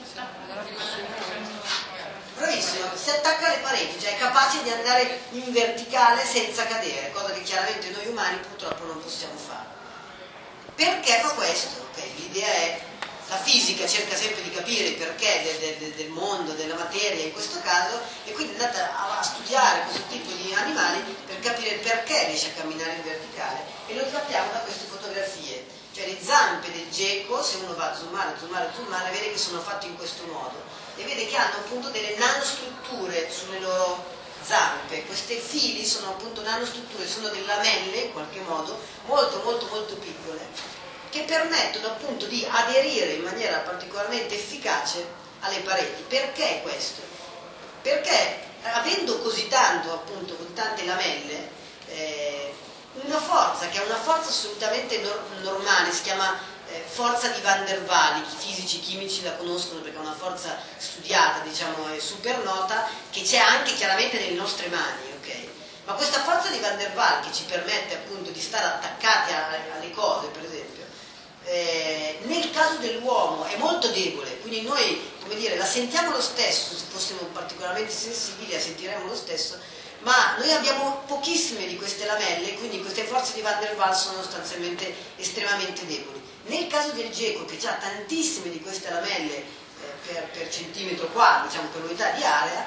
Bravissimo, si attacca alle pareti, cioè è capace di andare in verticale senza cadere, cosa che chiaramente noi umani purtroppo non possiamo fare. Perché fa questo? Okay, l'idea è, la fisica cerca sempre di capire il perché del, del, del mondo, della materia in questo caso, e quindi è andata a, a studiare questo tipo di animali per capire perché riesce a camminare in verticale, e lo capiamo da queste fotografie. Cioè le zampe del geco, se uno va a zoomare, zoomare, zoomare, vede che sono fatte in questo modo e vede che hanno appunto delle nanostrutture sulle loro zampe. Questi fili sono appunto nanostrutture, sono delle lamelle in qualche modo molto molto molto piccole, che permettono appunto di aderire in maniera particolarmente efficace alle pareti. Perché questo? Perché avendo così tanto appunto, con tante lamelle, eh, una forza che è una forza assolutamente nor- normale, si chiama eh, forza di Van der Waal, i fisici chimici la conoscono perché è una forza studiata, diciamo, e super nota, che c'è anche chiaramente nelle nostre mani, ok? Ma questa forza di Van der Waal che ci permette appunto di stare attaccati a, alle cose, per esempio, eh, nel caso dell'uomo è molto debole, quindi noi, come dire, la sentiamo lo stesso, se fossimo particolarmente sensibili la sentiremmo lo stesso, ma noi abbiamo pochissime di queste lamelle, quindi queste forze di Van der Waal sono sostanzialmente estremamente deboli. Nel caso del geco, che ha tantissime di queste lamelle eh, per, per centimetro quadro, diciamo per unità di area,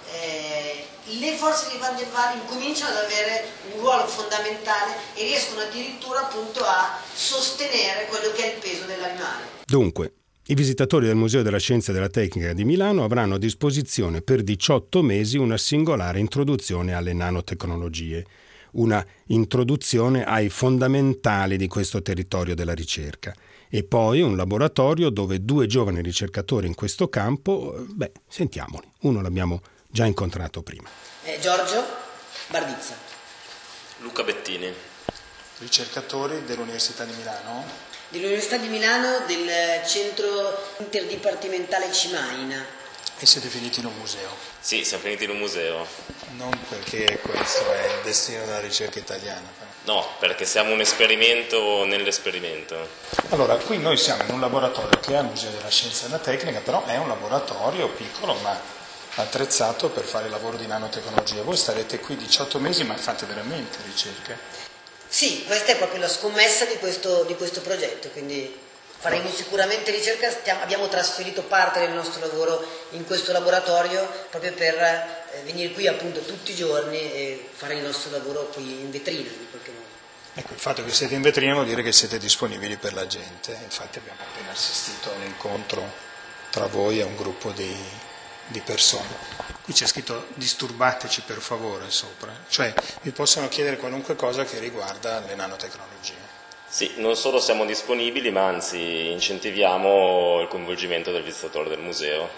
eh, le forze di Van der Waal incominciano ad avere un ruolo fondamentale e riescono addirittura appunto a sostenere quello che è il peso dell'animale. Dunque, i visitatori del Museo della Scienza e della Tecnica di Milano avranno a disposizione per diciotto mesi una singolare introduzione alle nanotecnologie, una introduzione ai fondamentali di questo territorio della ricerca e poi un laboratorio dove due giovani ricercatori in questo campo, beh, sentiamoli, uno l'abbiamo già incontrato prima. Eh, Giorgio Bardizza. Luca Bettini. Ricercatori dell'Università di Milano? Dell'Università di Milano, del centro interdipartimentale Cimaina. E siete finiti in un museo? Sì, siamo finiti in un museo. Non perché questo è il destino della ricerca italiana. No, perché siamo un esperimento nell'esperimento. Allora, qui noi siamo in un laboratorio che è al Museo della Scienza e della Tecnica, però è un laboratorio piccolo ma attrezzato per fare lavoro di nanotecnologia. Voi starete qui diciotto mesi, ma fate veramente ricerche? Sì, questa è proprio la scommessa di questo, di questo progetto, quindi faremo sicuramente ricerca, stiamo, abbiamo trasferito parte del nostro lavoro in questo laboratorio proprio per eh, venire qui appunto tutti i giorni e fare il nostro lavoro qui in vetrina in qualche modo. Ecco, il fatto che siete in vetrina vuol dire che siete disponibili per la gente, infatti abbiamo appena assistito a un incontro tra voi e un gruppo di, di persone. Qui c'è scritto disturbateci per favore sopra, cioè vi possono chiedere qualunque cosa che riguarda le nanotecnologie. Sì, non solo siamo disponibili, ma anzi incentiviamo il coinvolgimento del visitatore del museo.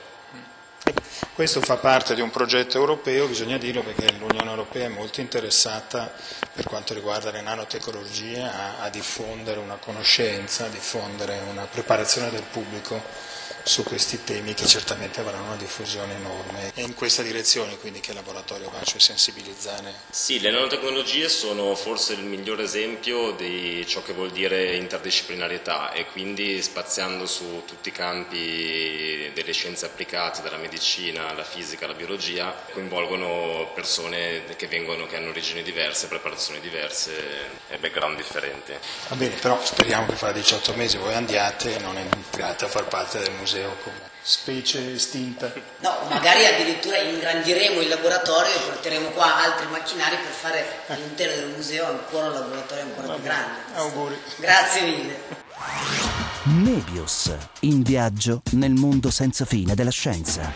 Questo fa parte di un progetto europeo, bisogna dirlo perché l'Unione Europea è molto interessata per quanto riguarda le nanotecnologie a, a diffondere una conoscenza, a diffondere una preparazione del pubblico su questi temi che certamente avranno una diffusione enorme. È in questa direzione quindi che il laboratorio va, cioè sensibilizzare? Sì, le nanotecnologie sono forse il miglior esempio di ciò che vuol dire interdisciplinarietà e quindi spaziando su tutti i campi delle scienze applicate, dalla medicina, alla fisica, alla biologia, coinvolgono persone che vengono, che hanno origini diverse, preparazioni diverse e background differenti. Va bene, però speriamo che fra diciotto mesi voi andiate e non entriate a far parte del museo come specie estinta. No, magari addirittura ingrandiremo il laboratorio e porteremo qua altri macchinari per fare all'interno del museo ancora un laboratorio ancora più grande. Auguri. Grazie mille. Mebius, in viaggio nel mondo senza fine della scienza.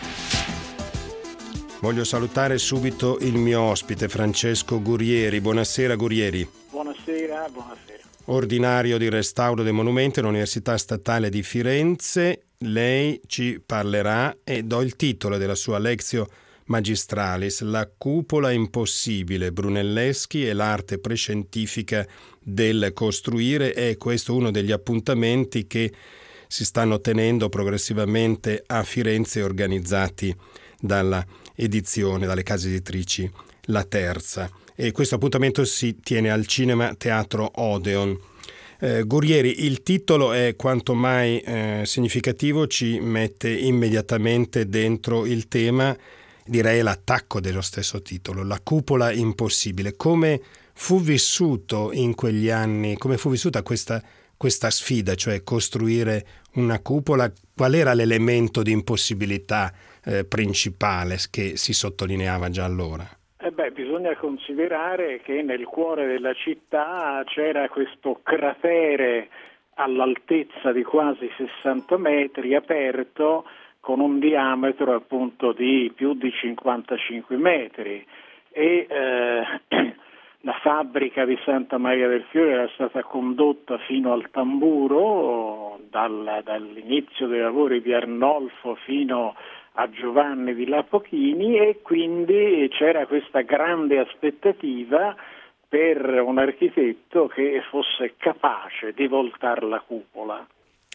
Voglio salutare subito il mio ospite Francesco Gurieri. Buonasera Gurieri. Buonasera, buonasera. Ordinario di restauro dei monumenti all'Università Statale di Firenze. Lei ci parlerà e do il titolo della sua Lectio Magistralis, La cupola impossibile, Brunelleschi e l'arte prescientifica del costruire. È questo uno degli appuntamenti che si stanno tenendo progressivamente a Firenze, organizzati dalla edizione, dalle case editrici La Terza. E questo appuntamento si tiene al Cinema Teatro Odeon. Eh, Gurieri, il titolo è quanto mai eh, significativo, ci mette immediatamente dentro il tema, direi l'attacco dello stesso titolo, La cupola impossibile. Come fu vissuto in quegli anni, come fu vissuta questa, questa sfida, cioè costruire una cupola? Qual era l'elemento di impossibilità eh, principale che si sottolineava già allora? Eh beh, bisogna considerare che nel cuore della città c'era questo cratere all'altezza di quasi sessanta metri aperto con un diametro appunto di più di cinquantacinque metri e eh, la fabbrica di Santa Maria del Fiore era stata condotta fino al tamburo dal, dall'inizio dei lavori di Arnolfo fino a Giovanni di Lapochini e quindi c'era questa grande aspettativa per un architetto che fosse capace di voltare la cupola.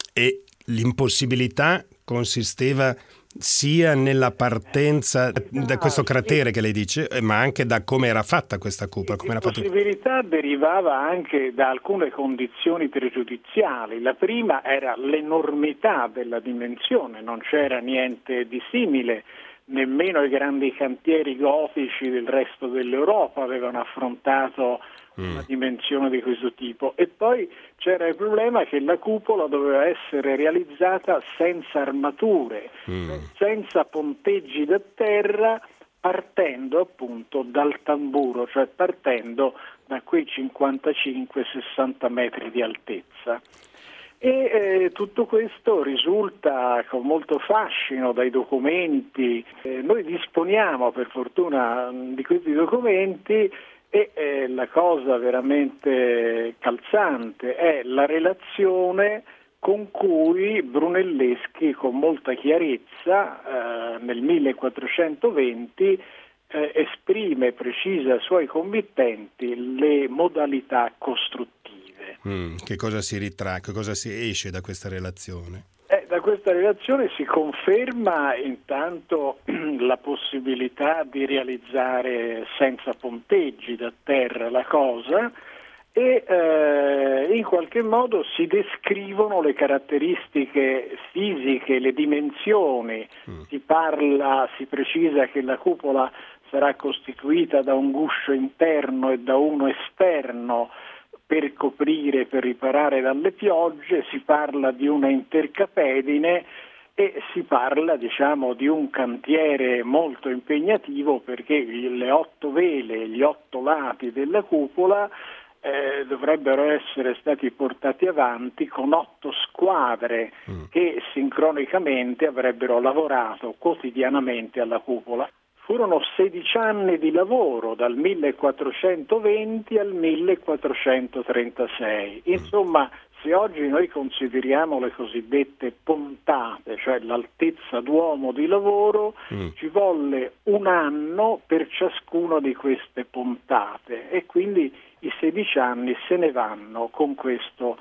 E l'impossibilità consisteva sia nella partenza da questo cratere che lei dice, ma anche da come era fatta questa cupola. Come La era fatto... possibilità derivava anche da alcune condizioni pregiudiziali. La prima era l'enormità della dimensione, non c'era niente di simile, nemmeno i grandi cantieri gotici del resto dell'Europa avevano affrontato una dimensione di questo tipo. E poi c'era il problema che la cupola doveva essere realizzata senza armature, Mm. senza ponteggi da terra, partendo appunto dal tamburo, cioè partendo da quei cinquantacinque sessanta metri di altezza. E eh, tutto questo risulta con molto fascino dai documenti. Eh, noi disponiamo per fortuna di questi documenti e eh, la cosa veramente calzante è la relazione con cui Brunelleschi con molta chiarezza eh, nel millequattrocentoventi eh, esprime, precisa ai suoi committenti le modalità costruttive. Mm, che cosa si ritrae, che cosa si esce da questa relazione? Eh, da questa relazione si conferma intanto la possibilità di realizzare senza ponteggi da terra la cosa e eh, in qualche modo si descrivono le caratteristiche fisiche, le dimensioni. Mm. Si parla, si precisa che la cupola sarà costituita da un guscio interno e da uno esterno per coprire, per riparare dalle piogge, si parla di una intercapedine e si parla, diciamo, di un cantiere molto impegnativo perché le otto vele, gli otto lati della cupola eh, dovrebbero essere stati portati avanti con otto squadre mm. che sincronicamente avrebbero lavorato quotidianamente alla cupola. Furono sedici anni di lavoro, dal millequattrocentoventi al millequattrocentotrentasei. Insomma, se oggi noi consideriamo le cosiddette pontate, cioè l'altezza d'uomo di lavoro, mm. ci volle un anno per ciascuna di queste pontate e quindi i sedici anni se ne vanno con questo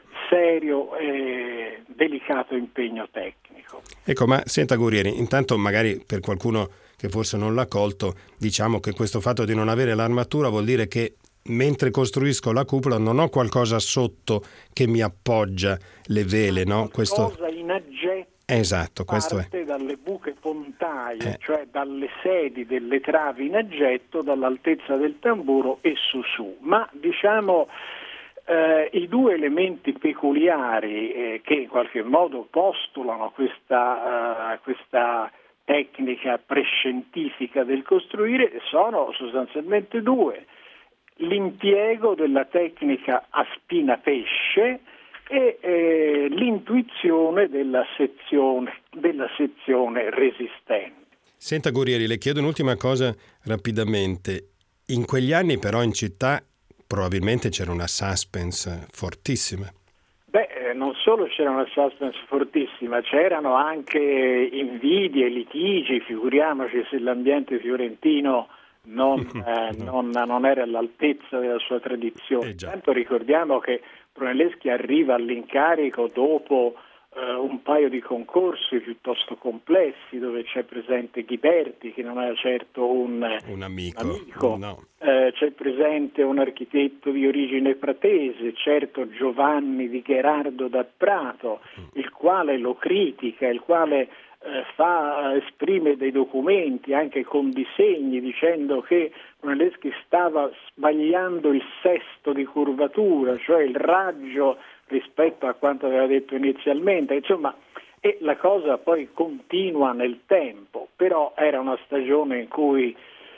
serio e delicato impegno tecnico. Ecco, ma senta Guerrieri, intanto magari per qualcuno che forse non l'ha colto, diciamo che questo fatto di non avere l'armatura vuol dire che mentre costruisco la cupola non ho qualcosa sotto che mi appoggia le vele, no? Qualcosa questo in aggetto. Esatto, questo parte è. dalle buche pontaie, Eh. cioè dalle sedi delle travi in aggetto, dall'altezza del tamburo e su su. Ma diciamo eh, i due elementi peculiari eh, che in qualche modo postulano questa, uh, questa tecnica prescientifica del costruire sono sostanzialmente due: l'impiego della tecnica a spina pesce e eh, l'intuizione della sezione, della sezione resistente. Senta Guerrieri, le chiedo un'ultima cosa rapidamente. In quegli anni però in città probabilmente c'era una suspense fortissima. Beh, non solo c'era una suspense fortissima, c'erano anche invidie, litigi, figuriamoci se l'ambiente fiorentino non, eh, non, non era all'altezza della sua tradizione. Intanto ricordiamo che Brunelleschi arriva all'incarico dopo eh, un paio di concorsi piuttosto complessi dove c'è presente Ghiberti, che non era certo un, un amico, amico. No. Eh, c'è presente un architetto di origine pratese, certo Giovanni di Gherardo da Prato, mm. il quale lo critica, il quale eh, fa, esprime dei documenti anche con disegni dicendo che Brunelleschi stava sbagliando il sesto di curvatura, cioè il raggio rispetto a quanto aveva detto inizialmente, insomma, e la cosa poi continua nel tempo, però era una stagione in cui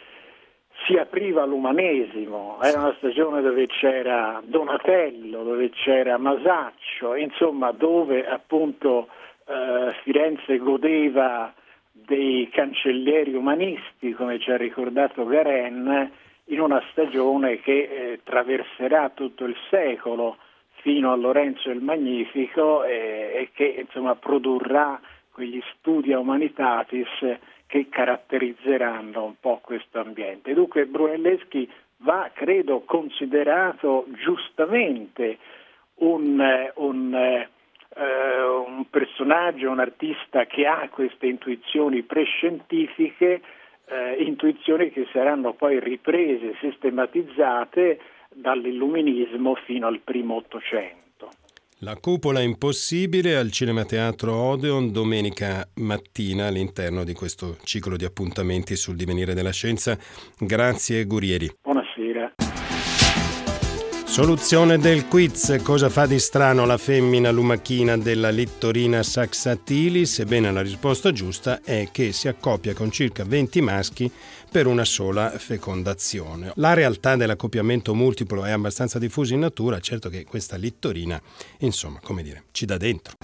si apriva l'umanesimo, era una stagione dove c'era Donatello, dove c'era Masaccio, insomma dove appunto eh, Firenze godeva dei cancellieri umanisti, come ci ha ricordato Garen, in una stagione che eh, traverserà tutto il secolo fino a Lorenzo il Magnifico e, e che insomma produrrà quegli studia humanitatis che caratterizzeranno un po' questo ambiente. Dunque Brunelleschi va, credo, considerato giustamente un, un, eh, un personaggio, un artista che ha queste intuizioni prescientifiche, eh, intuizioni che saranno poi riprese, sistematizzate dall'illuminismo fino al primo Ottocento. La cupola impossibile al Cinemateatro Odeon domenica mattina all'interno di questo ciclo di appuntamenti sul divenire della scienza. Grazie Gurieri. Buonasera. Soluzione del quiz: cosa fa di strano la femmina lumachina della Littorina saxatilis? Ebbene, la risposta giusta è che si accoppia con circa venti maschi per una sola fecondazione. La realtà dell'accoppiamento multiplo è abbastanza diffusa in natura, certo che questa Littorina, insomma, come dire, ci dà dentro.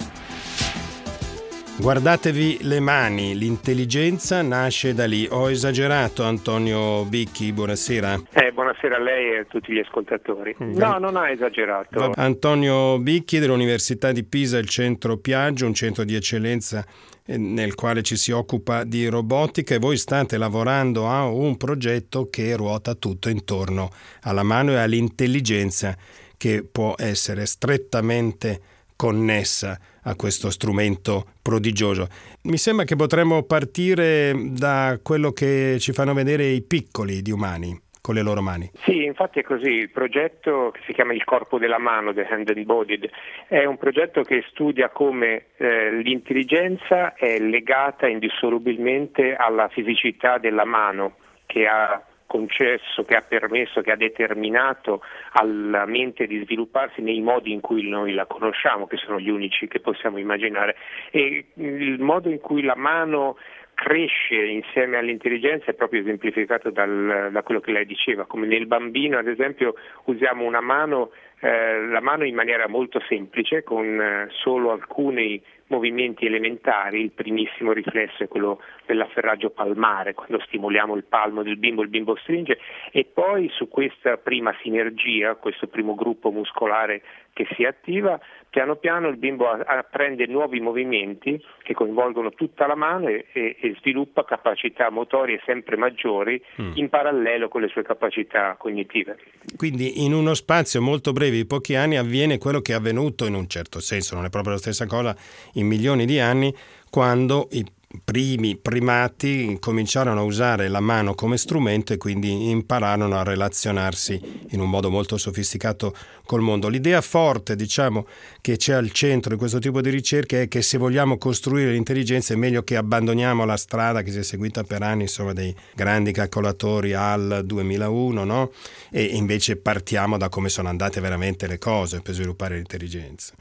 Guardatevi le mani, l'intelligenza nasce da lì. Ho esagerato, Antonio Bicchi, buonasera. Eh, buonasera a lei e a tutti gli ascoltatori. No, non ha esagerato. Antonio Bicchi dell'Università di Pisa, il centro Piaggio, un centro di eccellenza nel quale ci si occupa di robotica, e voi state lavorando a un progetto che ruota tutto intorno alla mano e all'intelligenza, che può essere strettamente connessa a questo strumento prodigioso. Mi sembra che potremmo partire da quello che ci fanno vedere i piccoli di umani con le loro mani. Sì, infatti è così. Il progetto, che si chiama Il corpo della mano, The Hand Embodied, è un progetto che studia come eh, l'intelligenza è legata indissolubilmente alla fisicità della mano, che ha concesso, che ha permesso, che ha determinato alla mente di svilupparsi nei modi in cui noi la conosciamo, che sono gli unici che possiamo immaginare, e il modo in cui la mano cresce insieme all'intelligenza è proprio esemplificato dal, da quello che lei diceva, come nel bambino ad esempio usiamo una mano, eh, la mano in maniera molto semplice, con eh, solo alcuni movimenti elementari. Il primissimo riflesso è quello dell'afferraggio palmare, quando stimoliamo il palmo del bimbo, il bimbo stringe, e poi su questa prima sinergia, questo primo gruppo muscolare che si attiva, piano piano il bimbo apprende nuovi movimenti che coinvolgono tutta la mano e, e sviluppa capacità motorie sempre maggiori mm. in parallelo con le sue capacità cognitive. Quindi in uno spazio molto breve di pochi anni avviene quello che è avvenuto, in un certo senso, non è proprio la stessa cosa, in milioni di anni, quando i primi primati cominciarono a usare la mano come strumento e quindi impararono a relazionarsi in un modo molto sofisticato col mondo. L'idea forte, diciamo, che c'è al centro di questo tipo di ricerche è che se vogliamo costruire l'intelligenza è meglio che abbandoniamo la strada che si è seguita per anni, insomma, dei grandi calcolatori H A L duemilauno, no? E invece partiamo da come sono andate veramente le cose per sviluppare l'intelligenza.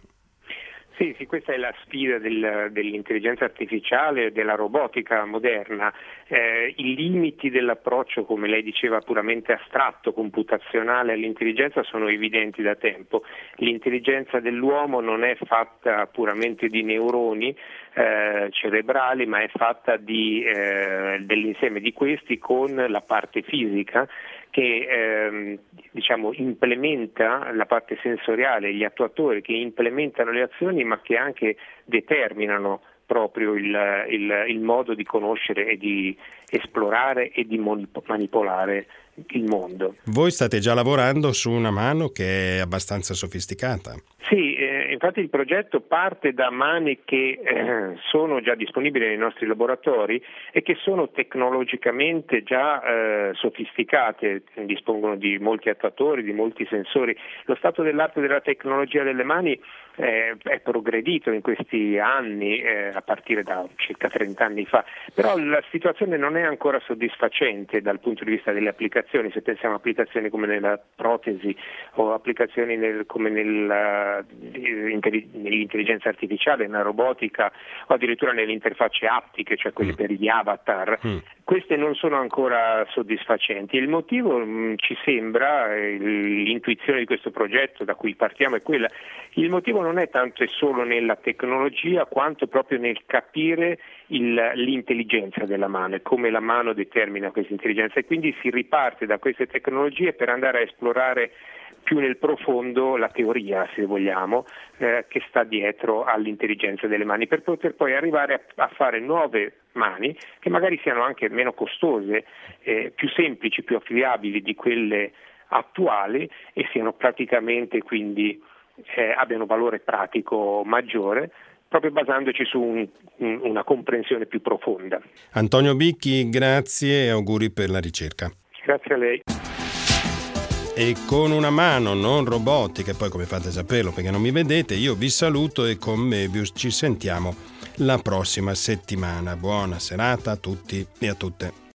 Sì, sì, questa è la sfida del, dell'intelligenza artificiale e della robotica moderna. Eh, I limiti dell'approccio, come lei diceva, puramente astratto, computazionale all'intelligenza sono evidenti da tempo. L'intelligenza dell'uomo non è fatta puramente di neuroni eh, cerebrali, ma è fatta di, eh, dell'insieme di questi con la parte fisica, che ehm, diciamo implementa la parte sensoriale, gli attuatori che implementano le azioni ma che anche determinano proprio il, il, il modo di conoscere e di esplorare e di manipolare il mondo. Voi state già lavorando su una mano che è abbastanza sofisticata. Sì, eh, infatti il progetto parte da mani che eh, sono già disponibili nei nostri laboratori e che sono tecnologicamente già eh, sofisticate, dispongono di molti attuatori, di molti sensori. Lo stato dell'arte della tecnologia delle mani eh, è progredito in questi anni, eh, a partire da circa trenta anni fa, però la situazione non è ancora soddisfacente dal punto di vista delle applicazioni. Se pensiamo a applicazioni come nella protesi o applicazioni nel, come nel, nell'intelligenza artificiale, nella robotica o addirittura nelle interfacce aptiche, cioè quelle mm. per gli avatar, mm. queste non sono ancora soddisfacenti. Il motivo mh, ci sembra, eh, l'intuizione di questo progetto da cui partiamo è quella, il motivo non è tanto e solo nella tecnologia quanto proprio nel capire il, l'intelligenza della mano e come la mano determina questa intelligenza, e quindi si riparte da queste tecnologie per andare a esplorare più nel profondo la teoria, se vogliamo, eh, che sta dietro all'intelligenza delle mani, per poter poi arrivare a, a fare nuove mani, che magari siano anche meno costose, eh, più semplici, più affidabili di quelle attuali e siano praticamente quindi eh, abbiano valore pratico maggiore, proprio basandoci su un, un, una comprensione più profonda. Antonio Bicchi, grazie e auguri per la ricerca. Grazie a lei. E con una mano non robotica, poi come fate a saperlo perché non mi vedete, io vi saluto e con Mebius ci sentiamo la prossima settimana. Buona serata a tutti e a tutte.